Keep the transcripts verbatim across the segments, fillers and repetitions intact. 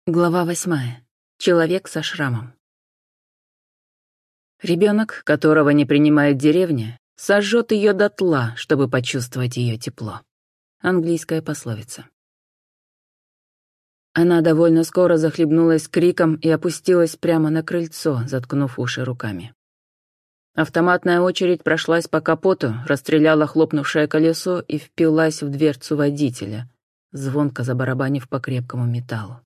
Глава восьмая. Человек со шрамом. Ребенок, которого не принимает деревня, сожжет ее дотла, чтобы почувствовать ее тепло. Английская пословица. Она довольно скоро захлебнулась криком и опустилась прямо на крыльцо, заткнув уши руками. Автоматная очередь прошлась по капоту, расстреляла хлопнувшее колесо и впилась в дверцу водителя, звонко забарабанив по крепкому металлу.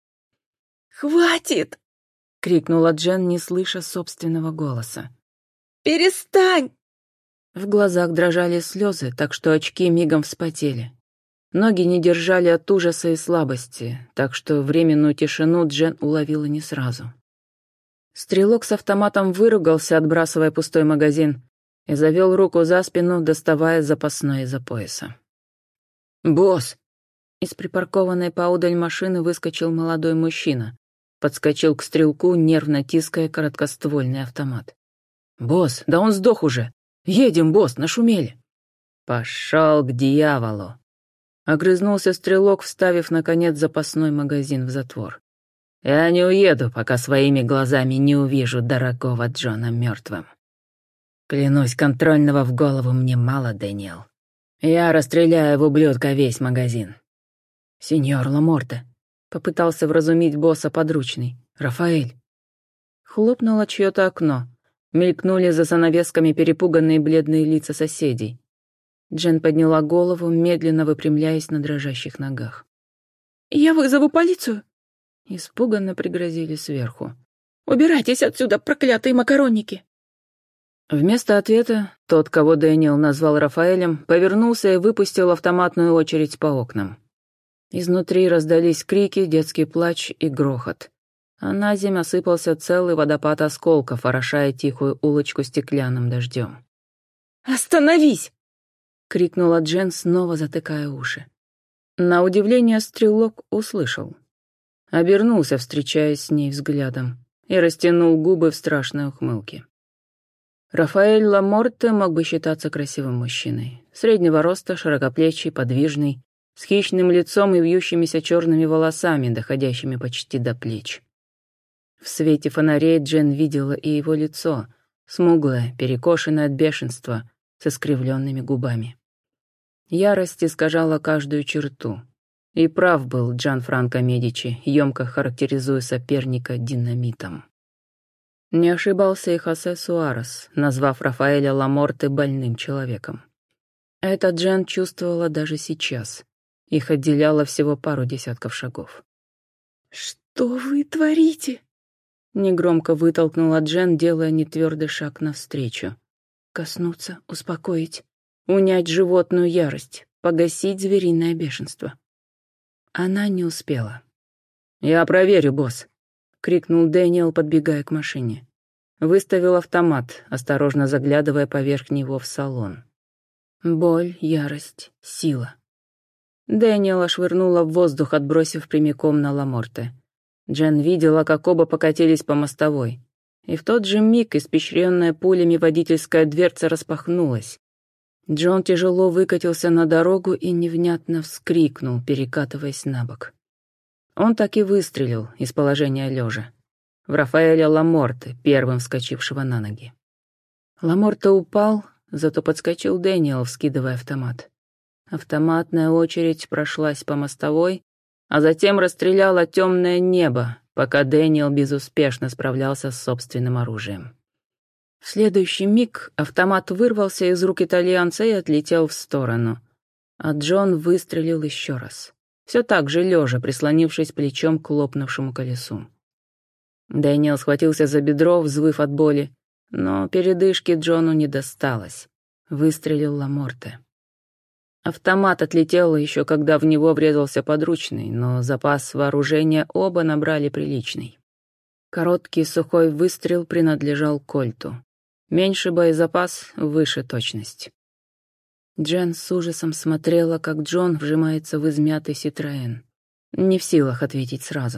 «Хватит!» — крикнула Джен, не слыша собственного голоса. «Перестань!» В глазах дрожали слезы, так что очки мигом вспотели. Ноги не держали от ужаса и слабости, так что временную тишину Джен уловила не сразу. Стрелок с автоматом выругался, отбрасывая пустой магазин, и завел руку за спину, доставая запасной из-за пояса. «Босс!» Из припаркованной поодаль машины выскочил молодой мужчина. Подскочил к стрелку, нервно тиская короткоствольный автомат. «Босс, да он сдох уже! Едем, босс, нашумели!» «Пошел к дьяволу!» Огрызнулся стрелок, вставив, наконец, запасной магазин в затвор. «Я не уеду, пока своими глазами не увижу дорогого Джона мертвым. Клянусь, контрольного в голову мне мало, Дэниел. Я расстреляю в ублюдка весь магазин». «Сеньор Ламорте», — попытался вразумить босса подручный. «Рафаэль». Хлопнуло чье-то окно. Мелькнули за занавесками перепуганные бледные лица соседей. Джен подняла голову, медленно выпрямляясь на дрожащих ногах. «Я вызову полицию!» Испуганно пригрозили сверху. «Убирайтесь отсюда, проклятые макаронники!» Вместо ответа тот, кого Дэниел назвал Рафаэлем, повернулся и выпустил автоматную очередь по окнам. Изнутри раздались крики, детский плач и грохот. А на землю осыпался целый водопад осколков, орошая тихую улочку стеклянным дождем. «Остановись!» — крикнула Джен, снова затыкая уши. На удивление стрелок услышал. Обернулся, встречаясь с ней взглядом, и растянул губы в страшной ухмылке. Рафаэль Ламорте мог бы считаться красивым мужчиной. Среднего роста, широкоплечий, подвижный, с хищным лицом и вьющимися черными волосами, доходящими почти до плеч. В свете фонарей Джен видела и его лицо, смуглое, перекошенное от бешенства, с искривленными губами. Ярость искажала каждую черту. И прав был Джанфранко Медичи, емко характеризуя соперника динамитом. Не ошибался и Хосе Суарес, назвав Рафаэля Ламорте больным человеком. Это Джен чувствовала даже сейчас. Их отделяло всего пару десятков шагов. «Что вы творите?» Негромко вытолкнула Джен, делая нетвердый шаг навстречу. Коснуться, успокоить, унять животную ярость, погасить звериное бешенство. Она не успела. «Я проверю, босс», — крикнул Дэниел, подбегая к машине. Выставил автомат, осторожно заглядывая поверх него в салон. Боль, ярость, сила. Дэниела швырнула в воздух, отбросив прямиком на Ламорте. Джен видела, как оба покатились по мостовой. И в тот же миг испещренная пулями водительская дверца распахнулась. Джон тяжело выкатился на дорогу и невнятно вскрикнул, перекатываясь на бок. Он так и выстрелил из положения лежа. В Рафаэля Ламорте, первым вскочившего на ноги. Ламорте упал, зато подскочил Дэниел, вскидывая автомат. Автоматная очередь прошлась по мостовой, а затем расстреляла темное небо, пока Дэниел безуспешно справлялся с собственным оружием. В следующий миг автомат вырвался из рук итальянца и отлетел в сторону, а Джон выстрелил еще раз, все так же лежа, прислонившись плечом к лопнувшему колесу. Дэниел схватился за бедро, взвыв от боли, но передышки Джону не досталось. Выстрелил Ламорте. Автомат отлетел еще, когда в него врезался подручный, но запас вооружения оба набрали приличный. Короткий сухой выстрел принадлежал Кольту. Меньше боезапас, выше точность. Джен с ужасом смотрела, как Джон вжимается в измятый Ситроэн. Не в силах ответить сразу.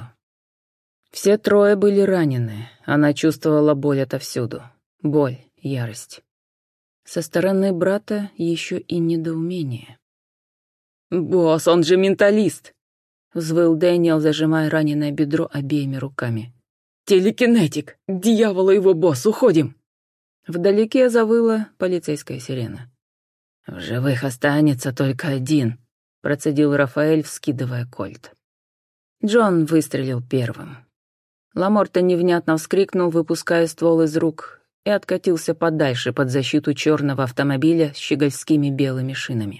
Все трое были ранены, она чувствовала боль отовсюду. Боль, ярость. Со стороны брата еще и недоумение. «Босс, он же менталист!» — взвыл Дэниел, зажимая раненое бедро обеими руками. «Телекинетик! К дьяволу его, босс, уходим!» Вдалеке завыла полицейская сирена. «В живых останется только один», — процедил Рафаэль, вскидывая кольт. Джон выстрелил первым. Ламорте невнятно вскрикнул, выпуская ствол из рук, и откатился подальше под защиту черного автомобиля с щегольскими белыми шинами.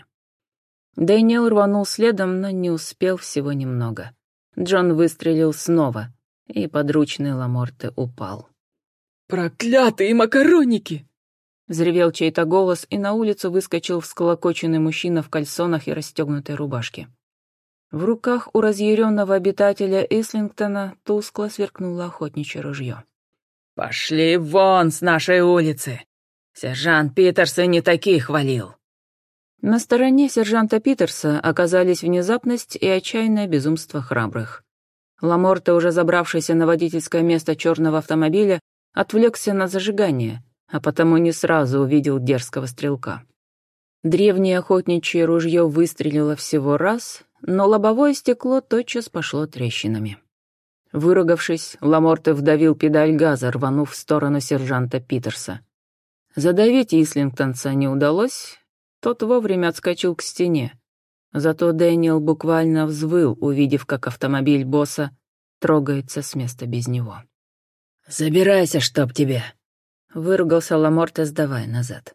Дэниел рванул следом, но не успел всего немного. Джон выстрелил снова, и подручный Ламорте упал. «Проклятые макаронники!» Взревел чей-то голос, и на улицу выскочил всколокоченный мужчина в кальсонах и расстегнутой рубашке. В руках у разъяренного обитателя Ислингтона тускло сверкнуло охотничье ружье. «Пошли вон с нашей улицы! Сержант Питерс и не таких хвалил!» На стороне сержанта Питерса оказались внезапность и отчаянное безумство храбрых. Ламорте, уже забравшийся на водительское место черного автомобиля, отвлекся на зажигание, а потому не сразу увидел дерзкого стрелка. Древнее охотничье ружье выстрелило всего раз, но лобовое стекло тотчас пошло трещинами. Выругавшись, Ламорте вдавил педаль газа, рванув в сторону сержанта Питерса. Задавить Ислингтонца не удалось, тот вовремя отскочил к стене. Зато Дэниел буквально взвыл, увидев, как автомобиль босса трогается с места без него. «Забирайся, чтоб тебе!» — выругался Ламорте, сдавая назад.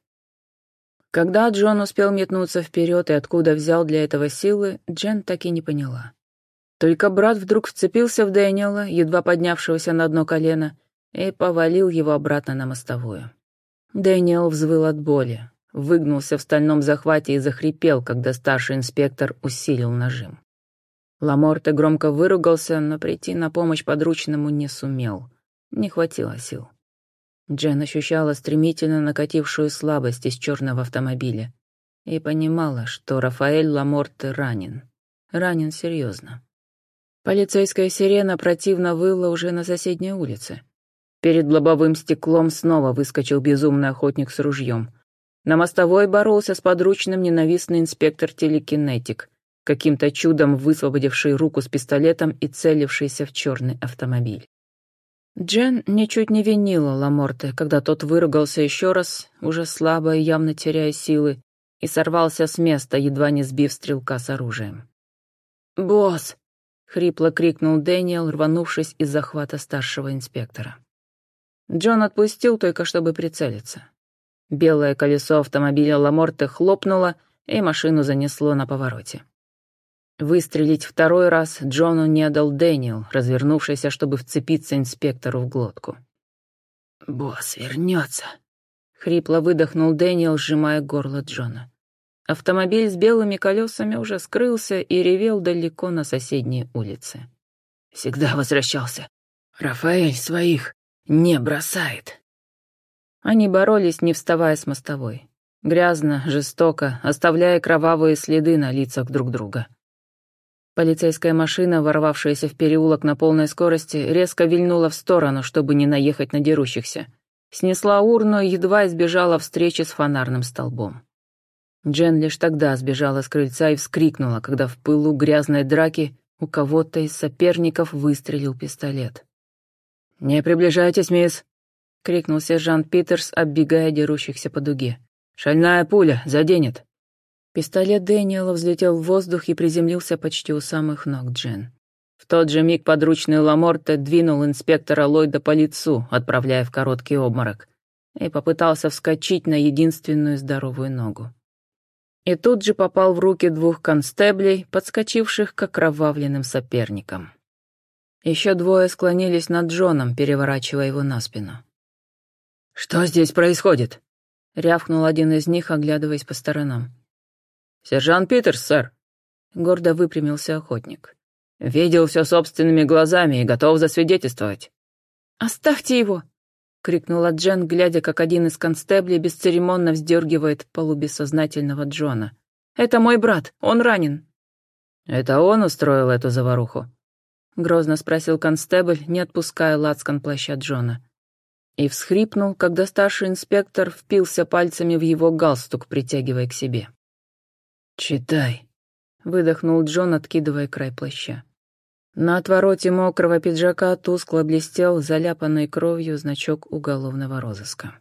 Когда Джон успел метнуться вперед и откуда взял для этого силы, Джен так и не поняла. Только брат вдруг вцепился в Дэниела, едва поднявшегося на одно колено, и повалил его обратно на мостовую. Дэниел взвыл от боли, выгнулся в стальном захвате и захрипел, когда старший инспектор усилил нажим. Ламорте громко выругался, но прийти на помощь подручному не сумел. Не хватило сил. Джен ощущала стремительно накатившую слабость из черного автомобиля и понимала, что Рафаэль Ламорте ранен. Ранен серьезно. Полицейская сирена противно выла уже на соседней улице. Перед лобовым стеклом снова выскочил безумный охотник с ружьем. На мостовой боролся с подручным ненавистный инспектор-телекинетик, каким-то чудом высвободивший руку с пистолетом и целившийся в черный автомобиль. Джен ничуть не винила Ламорте, когда тот выругался еще раз, уже слабо и явно теряя силы, и сорвался с места, едва не сбив стрелка с оружием. «Босс!» — хрипло крикнул Дэниел, рванувшись из захвата старшего инспектора. Джон отпустил только, чтобы прицелиться. Белое колесо автомобиля Ламорте хлопнуло, и машину занесло на повороте. Выстрелить второй раз Джону не дал Дэниел, развернувшийся, чтобы вцепиться инспектору в глотку. «Босс вернется», — хрипло выдохнул Дэниел, сжимая горло Джона. Автомобиль с белыми колесами уже скрылся и ревел далеко на соседней улице. «Всегда возвращался. Рафаэль своих не бросает». Они боролись, не вставая с мостовой. Грязно, жестоко, оставляя кровавые следы на лицах друг друга. Полицейская машина, ворвавшаяся в переулок на полной скорости, резко вильнула в сторону, чтобы не наехать на дерущихся. Снесла урну и едва избежала встречи с фонарным столбом. Джен лишь тогда сбежала с крыльца и вскрикнула, когда в пылу грязной драки у кого-то из соперников выстрелил пистолет. «Не приближайтесь, мисс!» — крикнул сержант Питерс, оббегая дерущихся по дуге. «Шальная пуля заденет!» Пистолет Дэниела взлетел в воздух и приземлился почти у самых ног Джен. В тот же миг подручный Ламорте двинул инспектора Ллойда по лицу, отправляя в короткий обморок, и попытался вскочить на единственную здоровую ногу. И тут же попал в руки двух констеблей, подскочивших к окровавленным соперникам. Еще двое склонились над Джоном, переворачивая его на спину. «Что здесь происходит?» — рявкнул один из них, оглядываясь по сторонам. «Сержант Питерс, сэр», — гордо выпрямился охотник. «Видел все собственными глазами и готов засвидетельствовать». «Оставьте его!» — крикнула Джен, глядя, как один из констеблей бесцеремонно вздергивает полубессознательного Джона. «Это мой брат, он ранен». «Это он устроил эту заваруху?» — грозно спросил констебль, не отпуская лацкан плаща Джона. И всхрипнул, когда старший инспектор впился пальцами в его галстук, притягивая к себе. «Читай. — выдохнул Джон, откидывая край плаща. На отвороте мокрого пиджака тускло блестел заляпанной кровью значок уголовного розыска.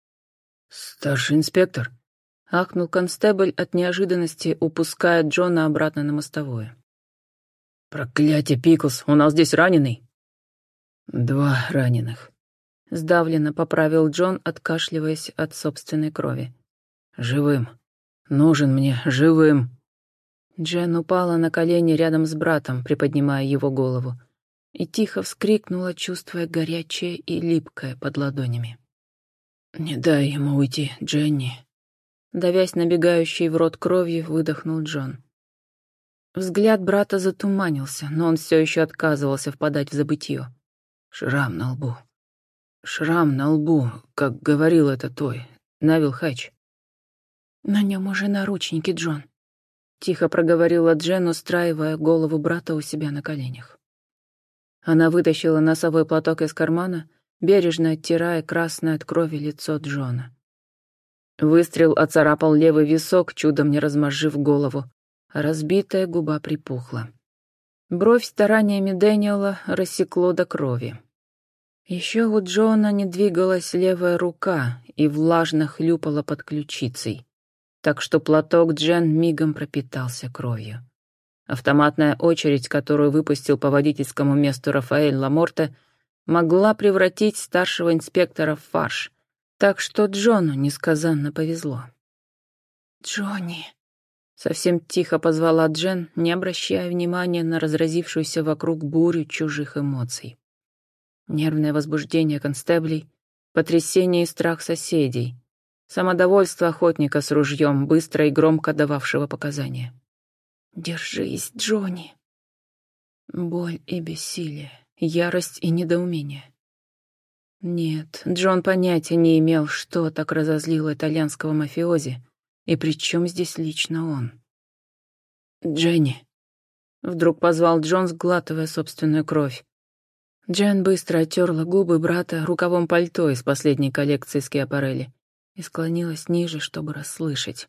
«Старший инспектор», — ахнул констебль от неожиданности, упуская Джона обратно на мостовую. «Проклятие, Пиклз, у нас здесь раненый». «Два раненых», — сдавленно поправил Джон, откашливаясь от собственной крови. «Живым. Нужен мне живым». Джен упала на колени рядом с братом, приподнимая его голову, и тихо вскрикнула, чувствуя горячее и липкое под ладонями. «Не дай ему уйти, Дженни», — давясь набегающей в рот кровью, выдохнул Джон. Взгляд брата затуманился, но он все еще отказывался впадать в забытье. «Шрам на лбу. Шрам на лбу, как говорил это твой, Невил Хэтч». «На нем уже наручники, Джон», — тихо проговорила Джен, устраивая голову брата у себя на коленях. Она вытащила носовой платок из кармана, бережно оттирая красное от крови лицо Джона. Выстрел оцарапал левый висок, чудом не размозжив голову, а разбитая губа припухла. Бровь стараниями Дэниела рассекло до крови. Еще у Джона не двигалась левая рука и влажно хлюпала под ключицей, так что платок Джен мигом пропитался кровью. Автоматная очередь, которую выпустил по водительскому месту Рафаэль Ламорте, могла превратить старшего инспектора в фарш, так что Джону несказанно повезло. «Джонни!» — совсем тихо позвала Джен, не обращая внимания на разразившуюся вокруг бурю чужих эмоций. Нервное возбуждение констеблей, потрясение и страх соседей, самодовольство охотника с ружьем, быстро и громко дававшего показания. «Держись, Джонни!» Боль и бессилие, ярость и недоумение. Нет, Джон понятия не имел, что так разозлило итальянского мафиози, и при чем здесь лично он. «Дженни!» — вдруг позвал Джон, сглатывая собственную кровь. Джен быстро оттерла губы брата рукавом пальто из последней коллекции Скиапарелли и склонилась ниже, чтобы расслышать.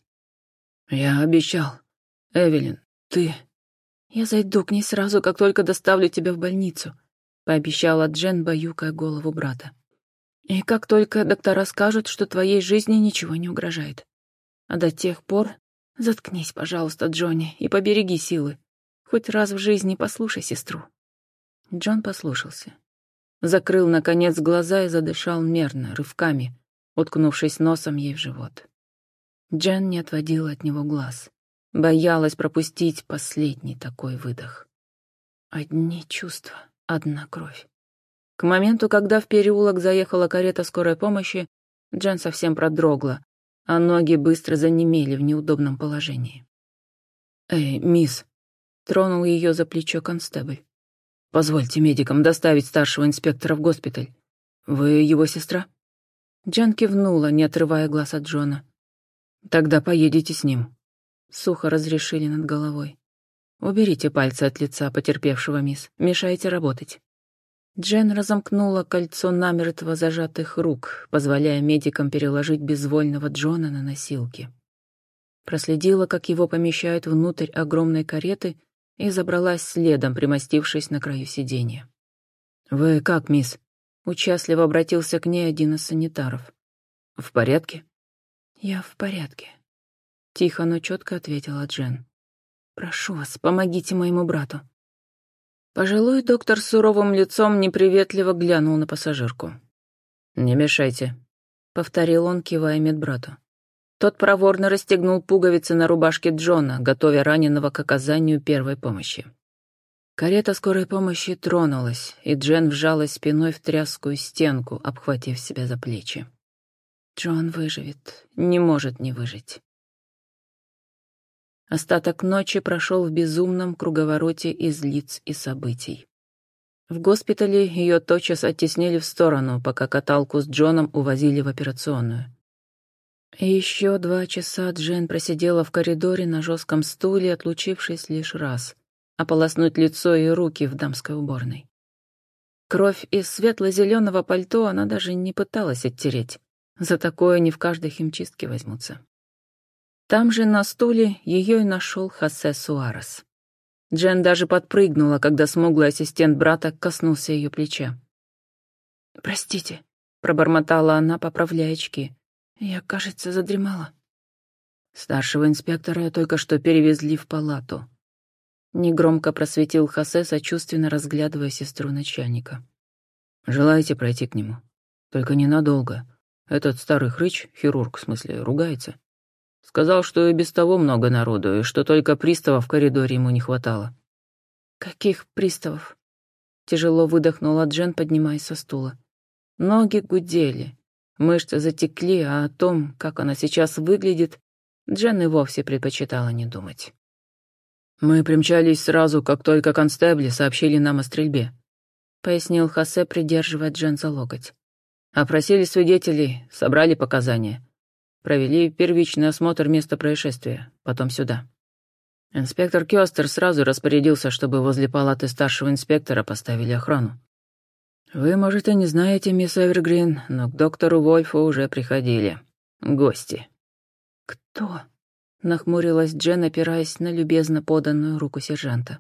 «Я обещал. Эвелин, ты...» «Я зайду к ней сразу, как только доставлю тебя в больницу», — пообещала Джен, баюкая голову брата. «И как только доктора скажут, что твоей жизни ничего не угрожает. А до тех пор заткнись, пожалуйста, Джонни, и побереги силы. Хоть раз в жизни послушай сестру». Джон послушался. Закрыл, наконец, глаза и задышал мерно, рывками, уткнувшись носом ей в живот. Джен не отводила от него глаз. Боялась пропустить последний такой выдох. Одни чувства, одна кровь. К моменту, когда в переулок заехала карета скорой помощи, Джен совсем продрогла, а ноги быстро занемели в неудобном положении. «Эй, мисс!» — тронул ее за плечо констебль. «Позвольте медикам доставить старшего инспектора в госпиталь. Вы его сестра?» Джен кивнула, не отрывая глаз от Джона. «Тогда поедете с ним», — сухо разрешили над головой. «Уберите пальцы от лица потерпевшего, мисс. Мешаете работать». Джен разомкнула кольцо намертво зажатых рук, позволяя медикам переложить безвольного Джона на носилки. Проследила, как его помещают внутрь огромной кареты, и забралась следом, примостившись на краю сиденья. «Вы как, мисс?» — участливо обратился к ней один из санитаров. «В порядке?» «Я в порядке», — тихо, но четко ответила Джен. «Прошу вас, помогите моему брату». Пожилой доктор с суровым лицом неприветливо глянул на пассажирку. «Не мешайте», — повторил он, кивая медбрату. Тот проворно расстегнул пуговицы на рубашке Джона, готовя раненого к оказанию первой помощи. Карета скорой помощи тронулась, и Джен вжалась спиной в тряскую стенку, обхватив себя за плечи. Джон выживет, не может не выжить. Остаток ночи прошел в безумном круговороте из лиц и событий. В госпитале ее тотчас оттеснили в сторону, пока каталку с Джоном увозили в операционную. И еще два часа Джен просидела в коридоре на жестком стуле, отлучившись лишь раз, ополоснуть лицо и руки в дамской уборной. Кровь из светло-зеленого пальто она даже не пыталась оттереть. За такое не в каждой химчистке возьмутся. Там же на стуле ее и нашел Хосе Суарес. Джен даже подпрыгнула, когда смуглый ассистент брата коснулся ее плеча. «Простите», — пробормотала она, поправляя очки. «Я, кажется, задремала». Старшего инспектора только что перевезли в палату. Негромко просветил Хосе, сочувственно разглядывая сестру начальника. «Желаете пройти к нему? Только ненадолго. Этот старый хрыч, хирург в смысле, ругается. Сказал, что и без того много народу, и что только приставов в коридоре ему не хватало». «Каких приставов?» Тяжело выдохнула Джен, поднимаясь со стула. Ноги гудели, мышцы затекли, а о том, как она сейчас выглядит, Джен и вовсе предпочитала не думать. «Мы примчались сразу, как только констебли сообщили нам о стрельбе», — пояснил Хосе, придерживая Джен за локоть. «Опросили свидетелей, собрали показания. Провели первичный осмотр места происшествия, потом сюда. Инспектор Кёстер сразу распорядился, чтобы возле палаты старшего инспектора поставили охрану. Вы, может, и не знаете, мисс Эвергрин, но к доктору Вольфу уже приходили. Гости». «Кто?» — нахмурилась Джен, опираясь на любезно поданную руку сержанта.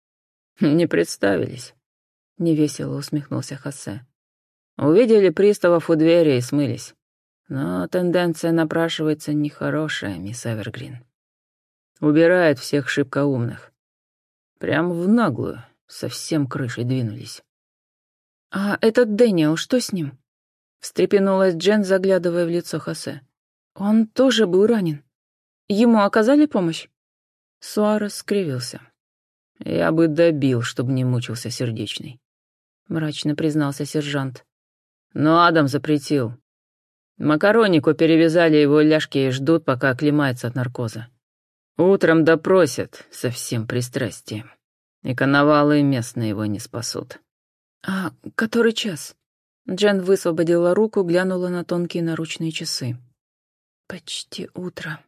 «Не представились», — невесело усмехнулся Хосе. «Увидели приставов у двери и смылись. Но тенденция напрашивается нехорошая, мисс Эвергрин. Убирает всех шибко умных. Прям в наглую, совсем крышей двинулись». «А этот Дэниел, что с ним?» — встрепенулась Джен, заглядывая в лицо Хосе. «Он тоже был ранен. Ему оказали помощь?» Суарес скривился. «Я бы добил, чтобы не мучился сердечный», — мрачно признался сержант. «Но Адам запретил. Макаронику перевязали его ляжки и ждут, пока оклемается от наркоза. Утром допросят со всем пристрастием. И коновалы местные его не спасут». «А который час?» Джен высвободила руку, глянула на тонкие наручные часы. «Почти утро».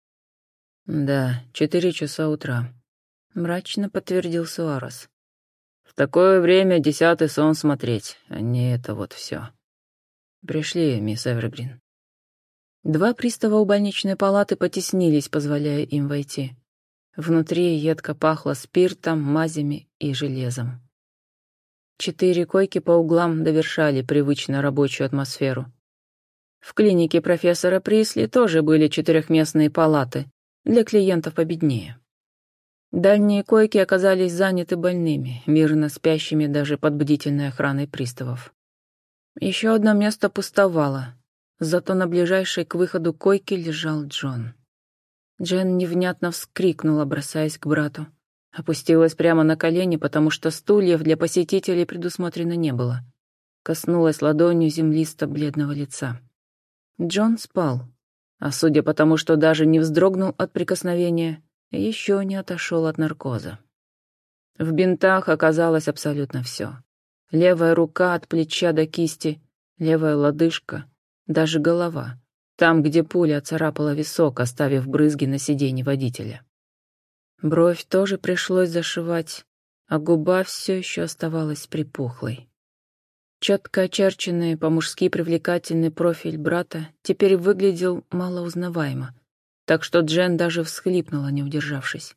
«Да, четыре часа утра», — мрачно подтвердил Суарес. «В такое время десятый сон смотреть, а не это вот все. Пришли, мисс Эвергрин». Два пристава у больничной палаты потеснились, позволяя им войти. Внутри едко пахло спиртом, мазями и железом. Четыре койки по углам довершали привычно рабочую атмосферу. В клинике профессора Присли тоже были четырехместные палаты для клиентов победнее. Дальние койки оказались заняты больными, мирно спящими даже под бдительной охраной приставов. Еще одно место пустовало, зато на ближайшей к выходу койке лежал Джон. Джен невнятно вскрикнула, бросаясь к брату. Опустилась прямо на колени, потому что стульев для посетителей предусмотрено не было. Коснулась ладонью землисто-бледного лица. Джон спал, а судя по тому, что даже не вздрогнул от прикосновения, еще не отошел от наркоза. В бинтах оказалось абсолютно все. Левая рука от плеча до кисти, левая лодыжка, даже голова, там, где пуля царапала висок, оставив брызги на сиденье водителя. Бровь тоже пришлось зашивать, а губа все еще оставалась припухлой. Четко очерченный, по-мужски привлекательный профиль брата теперь выглядел малоузнаваемо, так что Джен даже всхлипнула, не удержавшись.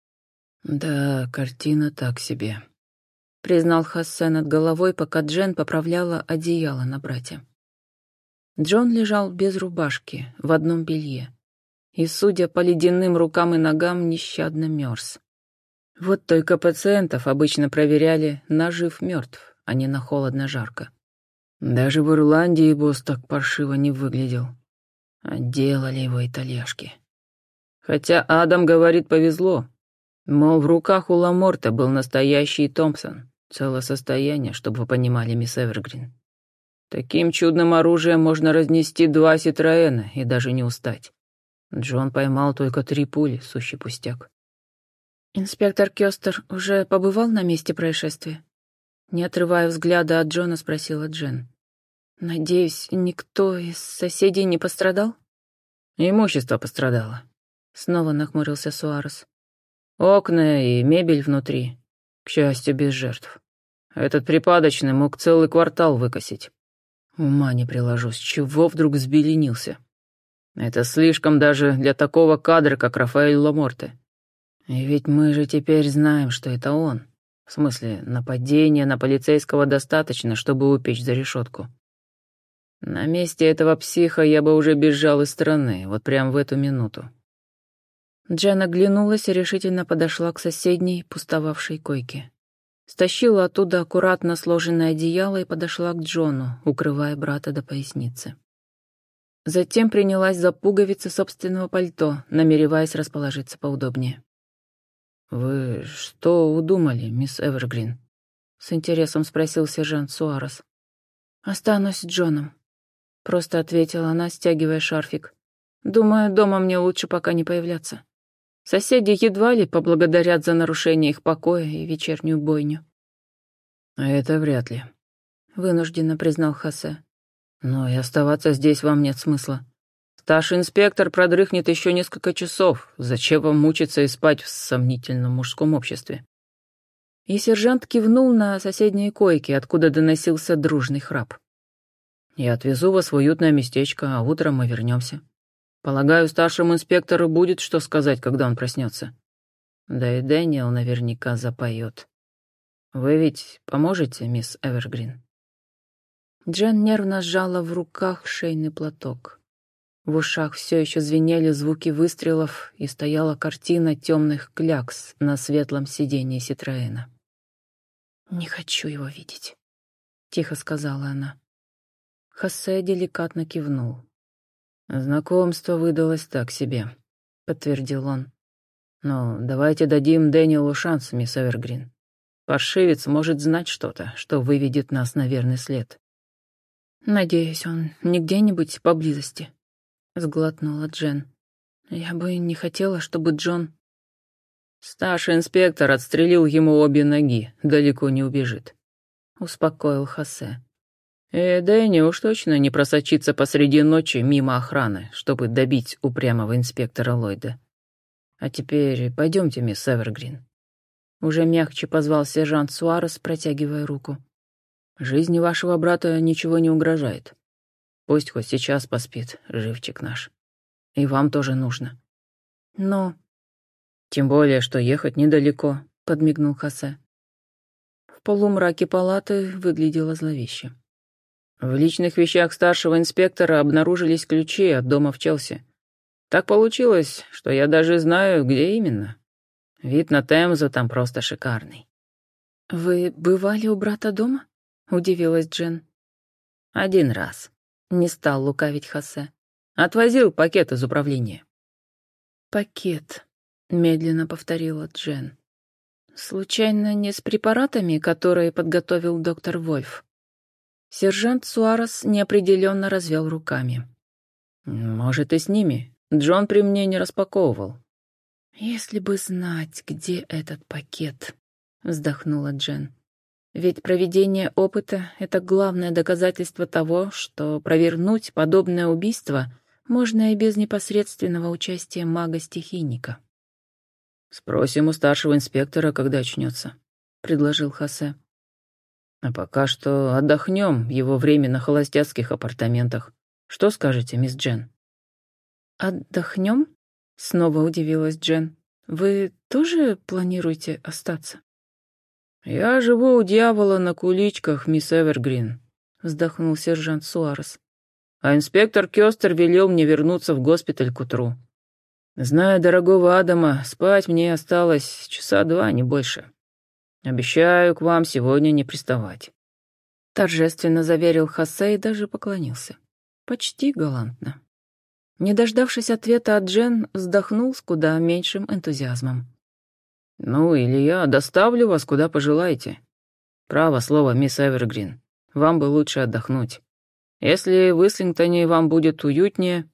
«Да, картина так себе», — признал Хосе над головой, пока Джен поправляла одеяло на брате. Джон лежал без рубашки, в одном белье, и, судя по ледяным рукам и ногам, нещадно мерз. Вот только пациентов обычно проверяли на жив-мертв, а не на холодно-жарко. Даже в Ирландии босс так паршиво не выглядел. А делали его итальяшки. Хотя Адам говорит, повезло. Мол, в руках у Ламорта был настоящий Томпсон. Целое состояние, чтобы вы понимали, мисс Эвергрин. Таким чудным оружием можно разнести два Ситроэна и даже не устать. Джон поймал только три пули, сущий пустяк. «Инспектор Кёстер уже побывал на месте происшествия?» Не отрывая взгляда от Джона, спросила Джен. «Надеюсь, никто из соседей не пострадал?» «Имущество пострадало», — снова нахмурился Суарес. «Окна и мебель внутри. К счастью, без жертв. Этот припадочный мог целый квартал выкосить. Ума не приложу, с чего вдруг взбеленился». Это слишком даже для такого кадра, как Рафаэль Ламорте. И ведь мы же теперь знаем, что это он. В смысле, нападения на полицейского достаточно, чтобы упечь за решетку. На месте этого психа я бы уже бежал из страны, вот прям в эту минуту. Джен оглянулась и решительно подошла к соседней, пустовавшей койке. Стащила оттуда аккуратно сложенное одеяло и подошла к Джону, укрывая брата до поясницы. Затем принялась за пуговицы собственного пальто, намереваясь расположиться поудобнее. «Вы что удумали, мисс Эвергрин?» — с интересом спросил сержант Суарес. «Останусь с Джоном», — просто ответила она, стягивая шарфик. «Думаю, дома мне лучше пока не появляться. Соседи едва ли поблагодарят за нарушение их покоя и вечернюю бойню». «Это вряд ли», — вынужденно признал Хосе. «Но и оставаться здесь вам нет смысла. Старший инспектор продрыхнет еще несколько часов. Зачем вам мучиться и спать в сомнительном мужском обществе?» И сержант кивнул на соседние койки, откуда доносился дружный храп. «Я отвезу вас в уютное местечко, а утром мы вернемся. Полагаю, старшему инспектору будет что сказать, когда он проснется. Да и Дэниел наверняка запоет. Вы ведь поможете, мисс Эвергрин?» Джен нервно сжала в руках шейный платок. В ушах все еще звенели звуки выстрелов, и стояла картина темных клякс на светлом сиденье Ситроэна. «Не хочу его видеть», — тихо сказала она. Хосе деликатно кивнул. «Знакомство выдалось так себе», — подтвердил он. «Но давайте дадим Дэниелу шанс, мисс Эвергрин. Паршивец может знать что-то, что выведет нас на верный след». «Надеюсь, он не где-нибудь поблизости», — сглотнула Джен. «Я бы не хотела, чтобы Джон...» «Старший инспектор отстрелил ему обе ноги, далеко не убежит», — успокоил Хосе. «И Дэнни уж точно не просочится посреди ночи мимо охраны, чтобы добить упрямого инспектора Ллойда. А теперь пойдемте, мисс Эвергрин». Уже мягче позвал сержант Суарес, протягивая руку. «Жизни вашего брата ничего не угрожает. Пусть хоть сейчас поспит, живчик наш. И вам тоже нужно». «Но...» «Тем более, что ехать недалеко», — подмигнул Хосе. В полумраке палаты выглядело зловеще. В личных вещах старшего инспектора обнаружились ключи от дома в Челси. Так получилось, что я даже знаю, где именно. Вид на Темзу там просто шикарный». «Вы бывали у брата дома?» — удивилась Джен. «Один раз», — не стал лукавить Хосе. «Отвозил пакет из управления». «Пакет», — медленно повторила Джен. «Случайно не с препаратами, которые подготовил доктор Вольф?» Сержант Суарес неопределенно развел руками. «Может, и с ними. Джон при мне не распаковывал». «Если бы знать, где этот пакет», — вздохнула Джен. «Ведь проведение опыта — это главное доказательство того, что провернуть подобное убийство можно и без непосредственного участия мага-стихийника». «Спросим у старшего инспектора, когда очнется», — предложил Хосе. «А пока что отдохнем в его временно холостяцких апартаментах. Что скажете, мисс Джен?» «Отдохнем?» — снова удивилась Джен. «Вы тоже планируете остаться?» «Я живу у дьявола на куличках, мисс Эвергрин», — вздохнул сержант Суарес. «А инспектор Кёстер велел мне вернуться в госпиталь к утру. Зная дорогого Адама, спать мне осталось часа два, не больше. Обещаю к вам сегодня не приставать». Торжественно заверил Хосе и даже поклонился. Почти галантно. Не дождавшись ответа от Джен, вздохнул с куда меньшим энтузиазмом. «Ну, или я доставлю вас, куда пожелаете. Право слово, мисс Эвергрин, вам бы лучше отдохнуть. Если в Ислингтоне вам будет уютнее...»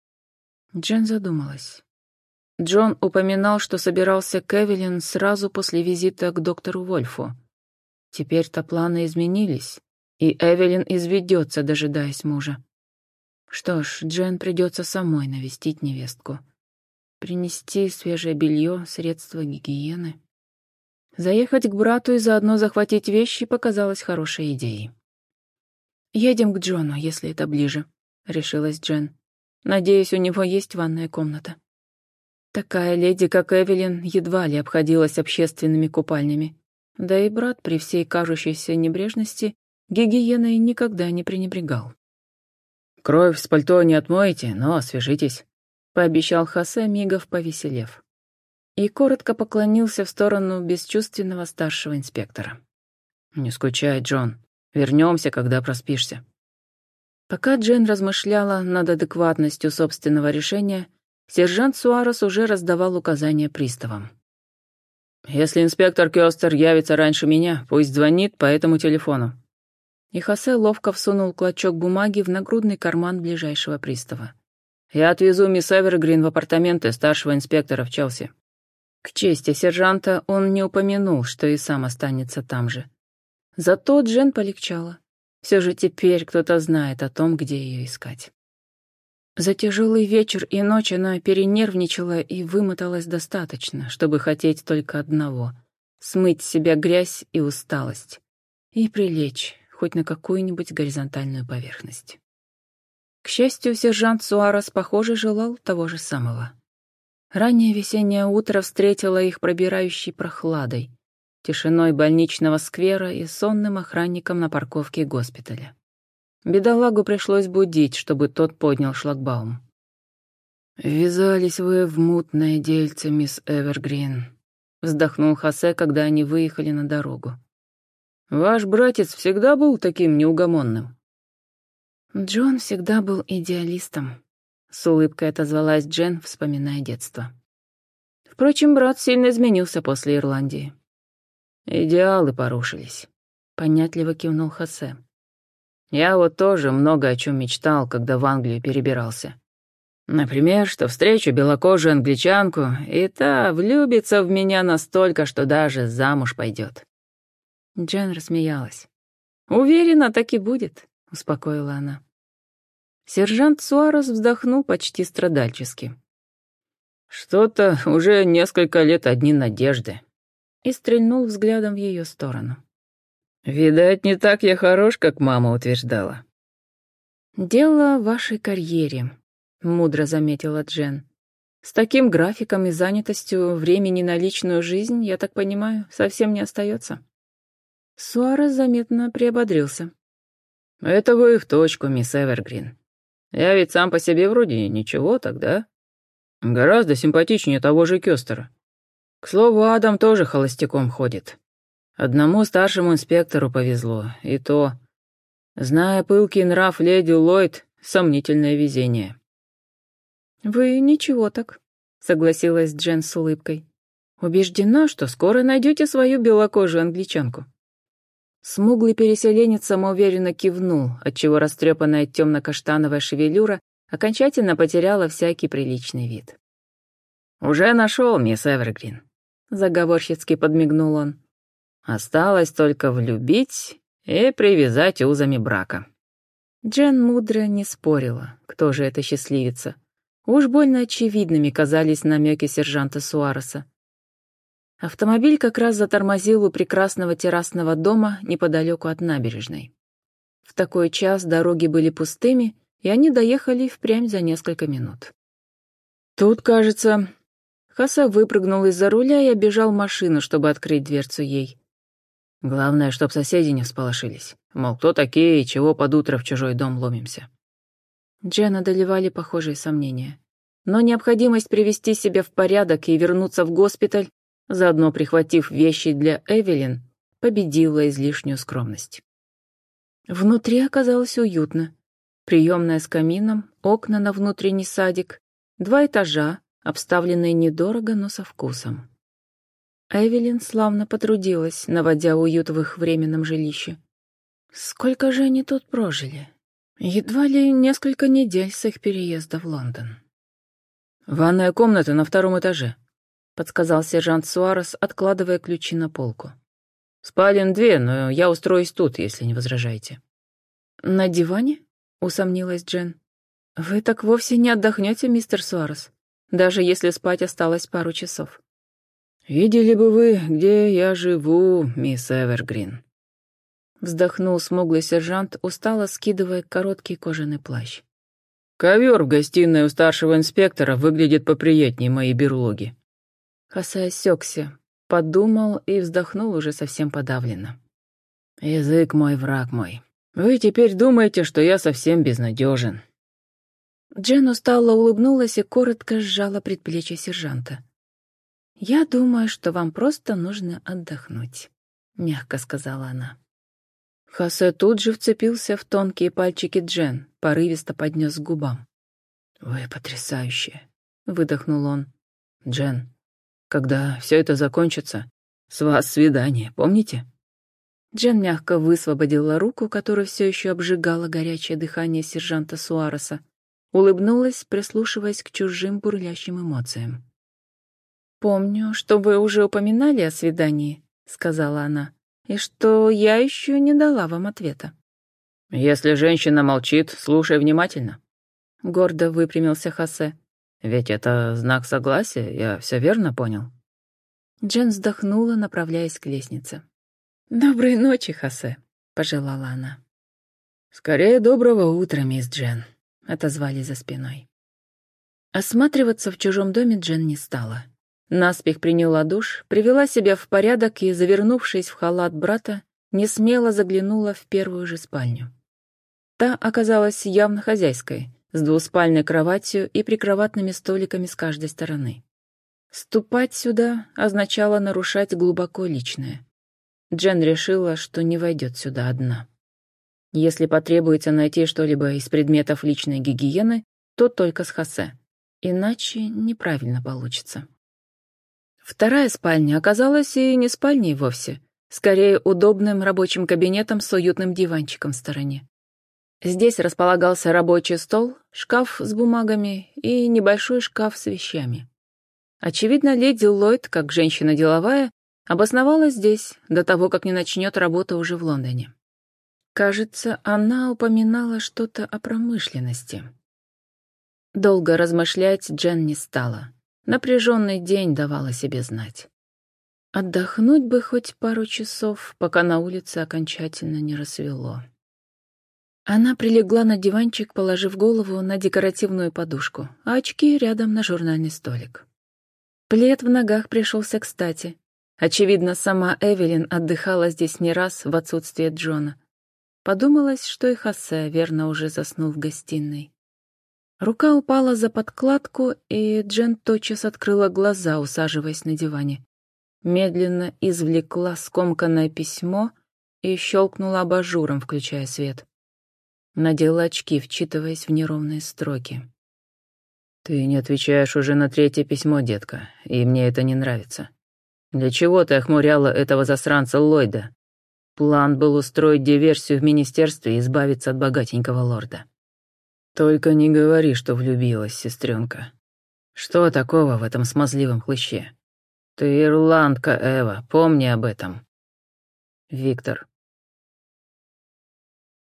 Джен задумалась. Джон упоминал, что собирался к Эвелин сразу после визита к доктору Вольфу. Теперь-то планы изменились, и Эвелин изведется, дожидаясь мужа. Что ж, Джен придется самой навестить невестку. Принести свежее белье, средства гигиены. Заехать к брату и заодно захватить вещи показалось хорошей идеей. «Едем к Джону, если это ближе», — решилась Джен. Надеюсь, у него есть ванная комната. Такая леди, как Эвелин, едва ли обходилась общественными купальнями. Да и брат при всей кажущейся небрежности гигиеной никогда не пренебрегал. «Кровь с пальто не отмоете, но освежитесь», — пообещал Хосе, мигов повеселев. И коротко поклонился в сторону бесчувственного старшего инспектора. «Не скучай, Джон. Вернемся, когда проспишься». Пока Джен размышляла над адекватностью собственного решения, сержант Суарес уже раздавал указания приставам. «Если инспектор Кёстер явится раньше меня, пусть звонит по этому телефону». И Хосе ловко всунул клочок бумаги в нагрудный карман ближайшего пристава. «Я отвезу мисс Эвергрин в апартаменты старшего инспектора в Челси». К чести сержанта он не упомянул, что и сам останется там же. Зато Джен полегчала. Все же теперь кто-то знает о том, где ее искать. За тяжелый вечер и ночь она перенервничала и вымоталась достаточно, чтобы хотеть только одного — смыть с себя грязь и усталость и прилечь хоть на какую-нибудь горизонтальную поверхность. К счастью, сержант Суарес, похоже, желал того же самого. Раннее весеннее утро встретило их пробирающей прохладой, тишиной больничного сквера и сонным охранником на парковке госпиталя. Бедолагу пришлось будить, чтобы тот поднял шлагбаум. «Ввязались вы в мутное дельце, мисс Эвергрин», — вздохнул Хосе, когда они выехали на дорогу. «Ваш братец всегда был таким неугомонным?» Джон всегда был идеалистом, — с улыбкой отозвалась Джен, вспоминая детство. Впрочем, брат сильно изменился после Ирландии. «Идеалы порушились», — понятливо кивнул Хосе. «Я вот тоже много о чем мечтал, когда в Англию перебирался. Например, что встречу белокожую англичанку, и та влюбится в меня настолько, что даже замуж пойдет». Джен рассмеялась. «Уверена, так и будет», — успокоила она. Сержант Суарес вздохнул почти страдальчески. «Что-то уже несколько лет одни надежды», и стрельнул взглядом в ее сторону. «Видать, не так я хорош, как мама утверждала». «Дело в вашей карьере», — мудро заметила Джен. «С таким графиком и занятостью времени на личную жизнь, я так понимаю, совсем не остается». Суарес заметно приободрился. «Это вы в точку, мисс Эвергрин. Я ведь сам по себе вроде ничего тогда. Гораздо симпатичнее того же Кёстера. К слову, Адам тоже холостяком ходит. Одному старшему инспектору повезло, и то, зная пылкий нрав леди Ллойд, сомнительное везение». «Вы ничего так», — согласилась Джен с улыбкой. «Убеждена, что скоро найдете свою белокожую англичанку». Смуглый переселенец самоуверенно кивнул, отчего растрепанная темно-каштановая шевелюра окончательно потеряла всякий приличный вид. «Уже нашел, мисс Эвергрин», — заговорщицки подмигнул он. «Осталось только влюбить и привязать узами брака». Джен мудро не спорила, кто же эта счастливица. Уж больно очевидными казались намеки сержанта Суареса. Автомобиль как раз затормозил у прекрасного террасного дома неподалеку от набережной. В такой час дороги были пустыми, и они доехали впрямь за несколько минут. «Тут, кажется...» Хосе выпрыгнул из-за руля и обежал машину, чтобы открыть дверцу ей. «Главное, чтоб соседи не всполошились. Мол, кто такие и чего под утро в чужой дом ломимся?» Джен одолевали похожие сомнения. Но необходимость привести себя в порядок и вернуться в госпиталь, заодно прихватив вещи для Эвелин, победила излишнюю скромность. Внутри оказалось уютно. Приемная с камином, окна на внутренний садик, два этажа, обставленные недорого, но со вкусом. Эвелин славно потрудилась, наводя уют в их временном жилище. Сколько же они тут прожили? Едва ли несколько недель с их переезда в Лондон. «Ванная комната на втором этаже», — подсказал сержант Суарес, откладывая ключи на полку. «Спален две, но я устроюсь тут, если не возражаете». «На диване?» — усомнилась Джен. «Вы так вовсе не отдохнете, мистер Суарес, даже если спать осталось пару часов». «Видели бы вы, где я живу, мисс Эвергрин», — вздохнул смуглый сержант, устало скидывая короткий кожаный плащ. Ковер в гостиной у старшего инспектора выглядит поприятнее моей берлоги». Хосе осекся, подумал и вздохнул уже совсем подавленно. «Язык мой, враг мой. Вы теперь думаете, что я совсем безнадежен». Джен устало улыбнулась и коротко сжала предплечье сержанта. «Я думаю, что вам просто нужно отдохнуть», — мягко сказала она. Хосе тут же вцепился в тонкие пальчики Джен, порывисто поднес к губам. «Вы потрясающие», — выдохнул он. «Джен, когда все это закончится, с вас свидание, помните?» Джен мягко высвободила руку, которую все еще обжигало горячее дыхание сержанта Суареса, улыбнулась, прислушиваясь к чужим бурлящим эмоциям. «Помню, что вы уже упоминали о свидании», — сказала она, «и что я еще не дала вам ответа». «Если женщина молчит, слушай внимательно», — гордо выпрямился Хосе. «Ведь это знак согласия, я все верно понял?» Джен вздохнула, направляясь к лестнице. «Доброй ночи, Хосе», — пожелала она. «Скорее доброго утра, мисс Джен», — отозвали за спиной. Осматриваться в чужом доме Джен не стала. Наспех приняла душ, привела себя в порядок и, завернувшись в халат брата, несмело заглянула в первую же спальню. Та оказалась явно хозяйской, с двуспальной кроватью и прикроватными столиками с каждой стороны. Ступать сюда означало нарушать глубоко личное. Джен решила, что не войдет сюда одна. Если потребуется найти что-либо из предметов личной гигиены, то только с Хосе. Иначе неправильно получится. Вторая спальня оказалась и не спальней вовсе, скорее удобным рабочим кабинетом с уютным диванчиком в стороне. Здесь располагался рабочий стол, шкаф с бумагами и небольшой шкаф с вещами. Очевидно, леди Ллойд, как женщина деловая, обосновалась здесь до того, как не начнет работу уже в Лондоне. Кажется, она упоминала что-то о промышленности. Долго размышлять Джен не стала. Напряженный день давал о себе знать. Отдохнуть бы хоть пару часов, пока на улице окончательно не рассвело. Она прилегла на диванчик, положив голову на декоративную подушку, а очки рядом на журнальный столик. Плед в ногах пришелся кстати. Очевидно, сама Эвелин отдыхала здесь не раз в отсутствие Джона. Подумалось, что и Хосе верно уже заснул в гостиной. Рука упала за подкладку, и Джен тотчас открыла глаза, усаживаясь на диване. Медленно извлекла скомканное письмо и щелкнула абажуром, включая свет. Надела очки, вчитываясь в неровные строки. «Ты не отвечаешь уже на третье письмо, детка, и мне это не нравится. Для чего ты охмуряла этого засранца Ллойда? План был устроить диверсию в министерстве и избавиться от богатенького лорда. Только не говори, что влюбилась, сестренка. Что такого в этом смазливом хлыще? Ты ирландка, Эва, помни об этом. Виктор».